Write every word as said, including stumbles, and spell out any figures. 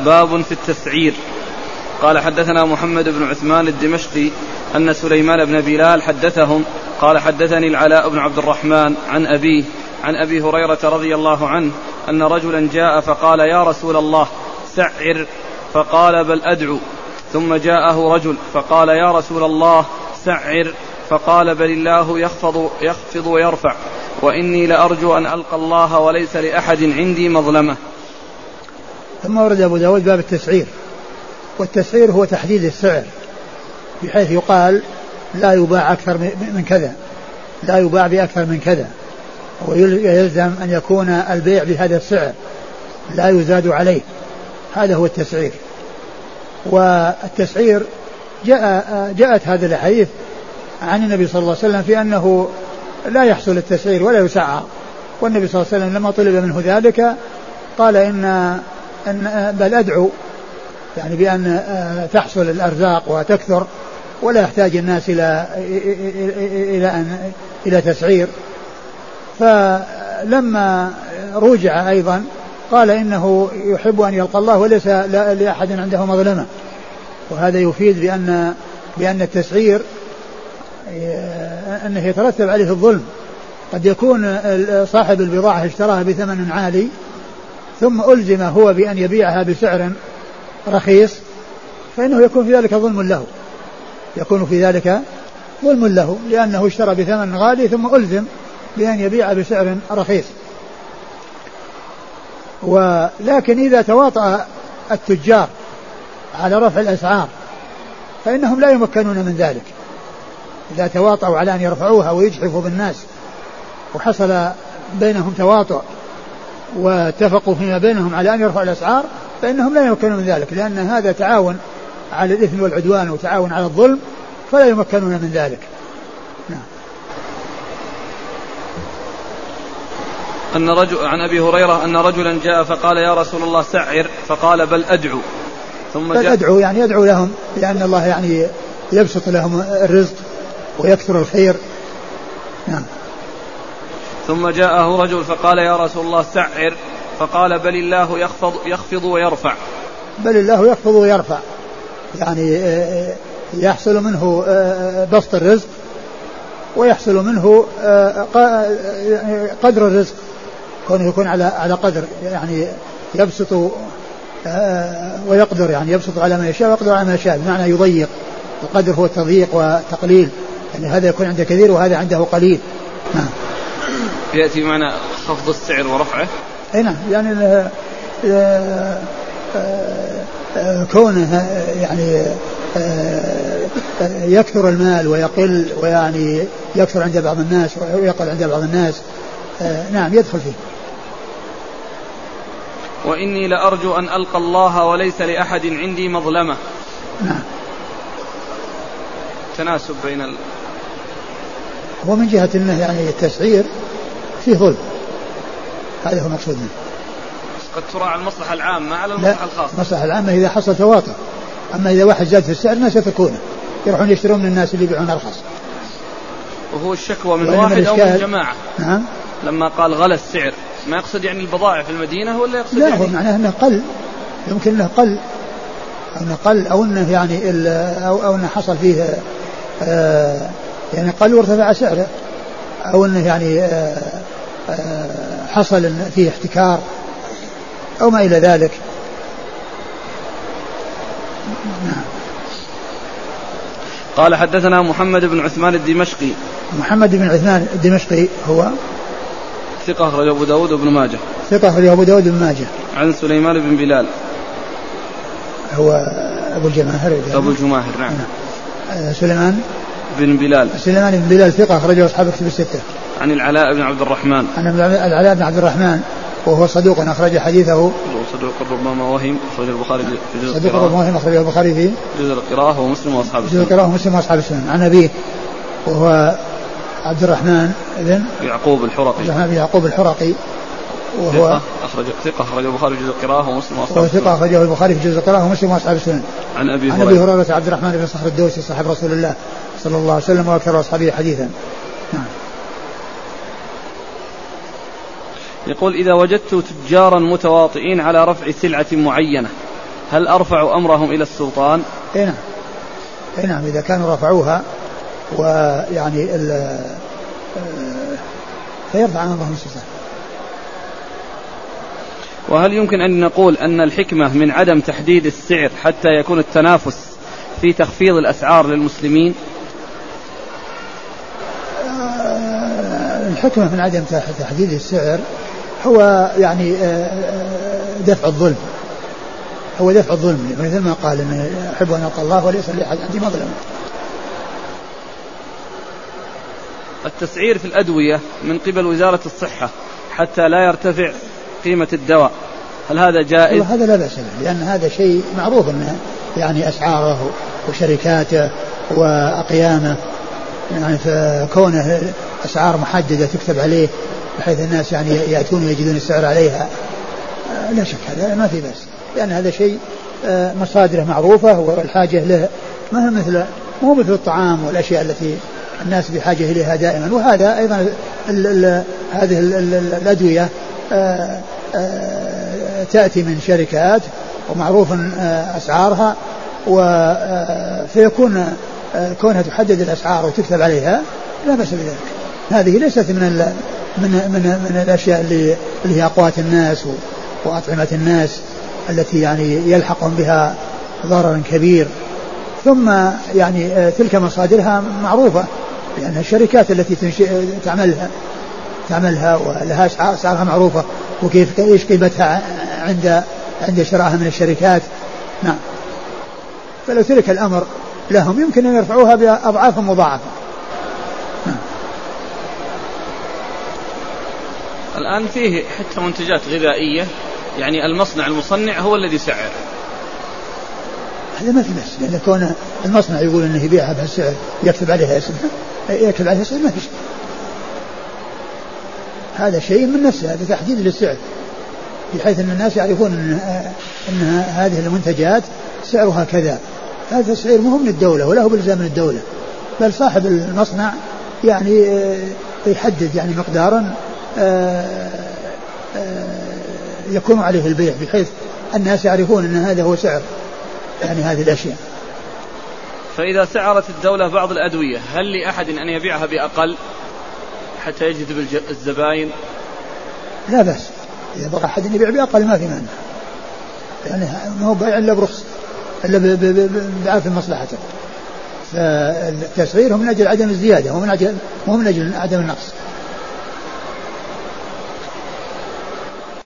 باب في التسعير. قال حدثنا محمد بن عثمان الدمشقي أن سليمان بن بلال حدثهم قال حدثني العلاء بن عبد الرحمن عن أبيه عن أبي هريرة رضي الله عنه أن رجلا جاء فقال يا رسول الله سعر، فقال بل أدعو. ثم جاءه رجل فقال يا رسول الله سعر، فقال بل الله يخفض, يخفض ويرفع، وإني لأرجو أن ألقى الله وليس لأحد عندي مظلمة. ثم ورد أبو داود باب التسعير. والتسعير هو تحديد السعر بحيث يقال لا يباع أكثر من كذا، لا يباع بأكثر من كذا، ويلزم أن يكون البيع بهذا السعر لا يزاد عليه. هذا هو التسعير. والتسعير جاء جاءت هذه الأحاديث عن النبي صلى الله عليه وسلم في أنه لا يحصل التسعير ولا يسعر. والنبي صلى الله عليه وسلم لما طلب منه ذلك قال إن, إن بل أدعو، يعني بأن تحصل الأرزاق وتكثر ولا يحتاج الناس إلى إلى أن إلى تسعير. فلما رجع أيضا قال إنه يحب أن يلقى الله وليس لأحد عنده مظلمة. وهذا يفيد بأن بأن التسعير أنه يترتب عليه الظلم. قد يكون صاحب البضاعة اشتراها بثمن عالي ثم ألزم هو بأن يبيعها بسعر رخيص، فإنه يكون في ذلك ظلم له، يكون في ذلك ظلم له لأنه اشترى بثمن غالي ثم ألزم بأن يبيع بسعر رخيص. ولكن إذا تواطأ التجار على رفع الأسعار فإنهم لا يمكنون من ذلك. إذا تواطؤوا على أن يرفعوها ويجحفوا بالناس وحصل بينهم تواطؤ واتفقوا فيما بينهم على أن يرفعوا الأسعار فإنهم لا يمكنون من ذلك، لأن هذا تعاون على الإثم والعدوان وتعاون على الظلم، فلا يمكنون من ذلك. نعم. أن رجل عن أبي هريرة أن رجلا جاء فقال يا رسول الله سعر، فقال بل أدعو. ثم بل أدعو يعني يدعو لهم لأن الله يعني يبسط لهم الرزق ويكثر الخير. نعم. ثم جاءه رجل فقال يا رسول الله سعر، فقال بل الله يخفض, يخفض ويرفع. بل الله يخفض ويرفع، يعني يحصل منه بسط الرزق ويحصل منه قدر الرزق، كونه يكون على على قدر، يعني يبسط ويقدر، يعني يبسط على ما يشاء ويقدر على ما يشاء، بمعنى يضيق. القدر هو التضييق والتقليل، يعني هذا يكون عنده كثير وهذا عنده قليل. نعم. يأتي معنى خفض السعر ورفعه. اي نعم، يعني كونه يعني يكثر المال ويقل، ويعني يكثر عند بعض الناس ويقل عند بعض الناس. نعم يدخل فيه. وإني لأرجو أن ألقى الله وليس لأحد عندي مظلمة. نعم. تناسب بين ال... هو من جهة أنه يعني التسعير فيه ظلم، هذا هو مقصود منه. قد تراعى المصلحة العامة على المصلحة الخاصة. المصلحة العامة إذا حصل تواطؤ، أما إذا واحد زاد في السعر الناس يتركونه يروحون يشترون من الناس اللي يبيعون أرخص. وهو الشكوى من واحد أو من جماعة. نعم. لما قال غلى السعر ما يقصد يعني البضائع في المدينة ولا يقصد؟ لا، يعني هو معناه أنه قل، يمكن أنه قل أو أنه قل أو أنه يعني أو أو أنه حصل فيه آه يعني قل وارتفع سعره، أو أنه يعني آه آه حصل فيه احتكار أو ما إلى ذلك. نعم. قال حدثنا محمد بن عثمان الدمشقي. محمد بن عثمان الدمشقي هو ثقة أخرج أبو داود وابن ماجه. ثقة أخرج أبو داود وابن ماجه. عن سليمان بن بلال هو أبو الجماهر. أبو الجماهر. نعم. نعم. سليمان بن بلال. سليمان بن بلال ثقة أخرجه أصحاب الكتب الستة. عن العلاء بن عبد الرحمن. عن العلاء بن عبد الرحمن وهو صدوق أخرج حديثه. صدوق ربما وهم، أخرج البخاري في جزء صدوق ربما وهم، أخرجه البخاري في جزء القراءة ومسلم وأصحاب السنن. جزء القراءة ومسلم وأصحاب السنن. عن أبيه وهو عبد الرحمن بن يعقوب الحرقي. بن يعقوب الحرقي وهو أخرج ثقة أخرجه البخاري في جزء القراءة ومسلم وأصحاب السنن. ثقة أخرجه البخاري في جزء القراءة ومسلم وأصحاب السنن. عن أبي عن أبي هريرة عبد الرحمن بن صخر الدوسي صاحب رسول الله صلى الله عليه وسلم وأكثر أصحابه حديثا. نعم. يقول إذا وجدت تجارا متواطئين على رفع سلعة معينة هل أرفعوا أمرهم إلى السلطان؟ اي نعم اي نعم إذا كانوا رفعوها ويعني فيرفع أمرهم السلطان. وهل يمكن أن نقول أن الحكمة من عدم تحديد السعر حتى يكون التنافس في تخفيض الأسعار للمسلمين؟ الحكمة من عدم تحديد السعر هو يعني دفع الظلم، هو دفع الظلم، مثل ما قال إن أحب أن ألقى الله وليس لأحد عندي مظلمة. التسعير في الأدوية من قبل وزارة الصحة حتى لا يرتفع قيمة الدواء، هل هذا جائز؟ هذا لا بأس به، لأن هذا شيء معروف أنه يعني أسعاره وشركاته وأقيامه، يعني فكونه أسعار محددة تكتب عليه بحيث الناس يعني يأتون ويجدون السعر عليها لا شك هذا ما في بأس، لأن هذا شيء مصادره معروفة والحاجة له ما هو مثل مو مثل الطعام والأشياء التي الناس بحاجة إليها دائما. وهذا أيضا ال ال هذه ال ال الأدوية آآ آآ تأتي من شركات ومعروف أسعارها، فيكون كونها تحدد الأسعار وتكتب عليها لا بأس بذلك. هذه ليست من ال من من من الأشياء اللي اللي هي أقوات الناس وأطعمة الناس التي يعني يلحقهم بها ضرر كبير. ثم يعني تلك مصادرها معروفة، لأن الشركات التي تعملها تعملها ولها أسعارها معروفة وكيف ايش قيمتها عند عند شرائها من الشركات. نعم. فلو ترك الأمر لهم يمكن أن يرفعوها بأضعاف مضاعفة. نعم. الآن فيه حتى منتجات غذائية يعني المصنع المصنع هو الذي سعر، هذا ما في بس، لأن كون المصنع يقول أنه يبيعها بهالسعر يكتب عليها اسمها يكتب عليها اسمها ما في شيء، هذا شيء من نفسه، هذا تحديد للسعر بحيث أن الناس يعرفون أن, أن هذه المنتجات سعرها كذا. هذا السعر مهم للدولة ولا هو بلزام من الدولة، بل صاحب المصنع يعني يحدد يعني مقدارا يكون عليه البيع بحيث الناس يعرفون أن هذا هو سعر يعني هذه الأشياء. فإذا سعرت الدولة بعض الأدوية هل لأحد أن يبيعها بأقل حتى يجذب الزبائن؟ لا بأس، إذا بقى أحد يبيع بأقل ما في مانع، يعني ما هو بيع إلا برخص إلا بعرف مصلحته. فالتسعير هم من أجل عدم الزيادة ومن أجل مو من أجل عدم النقص.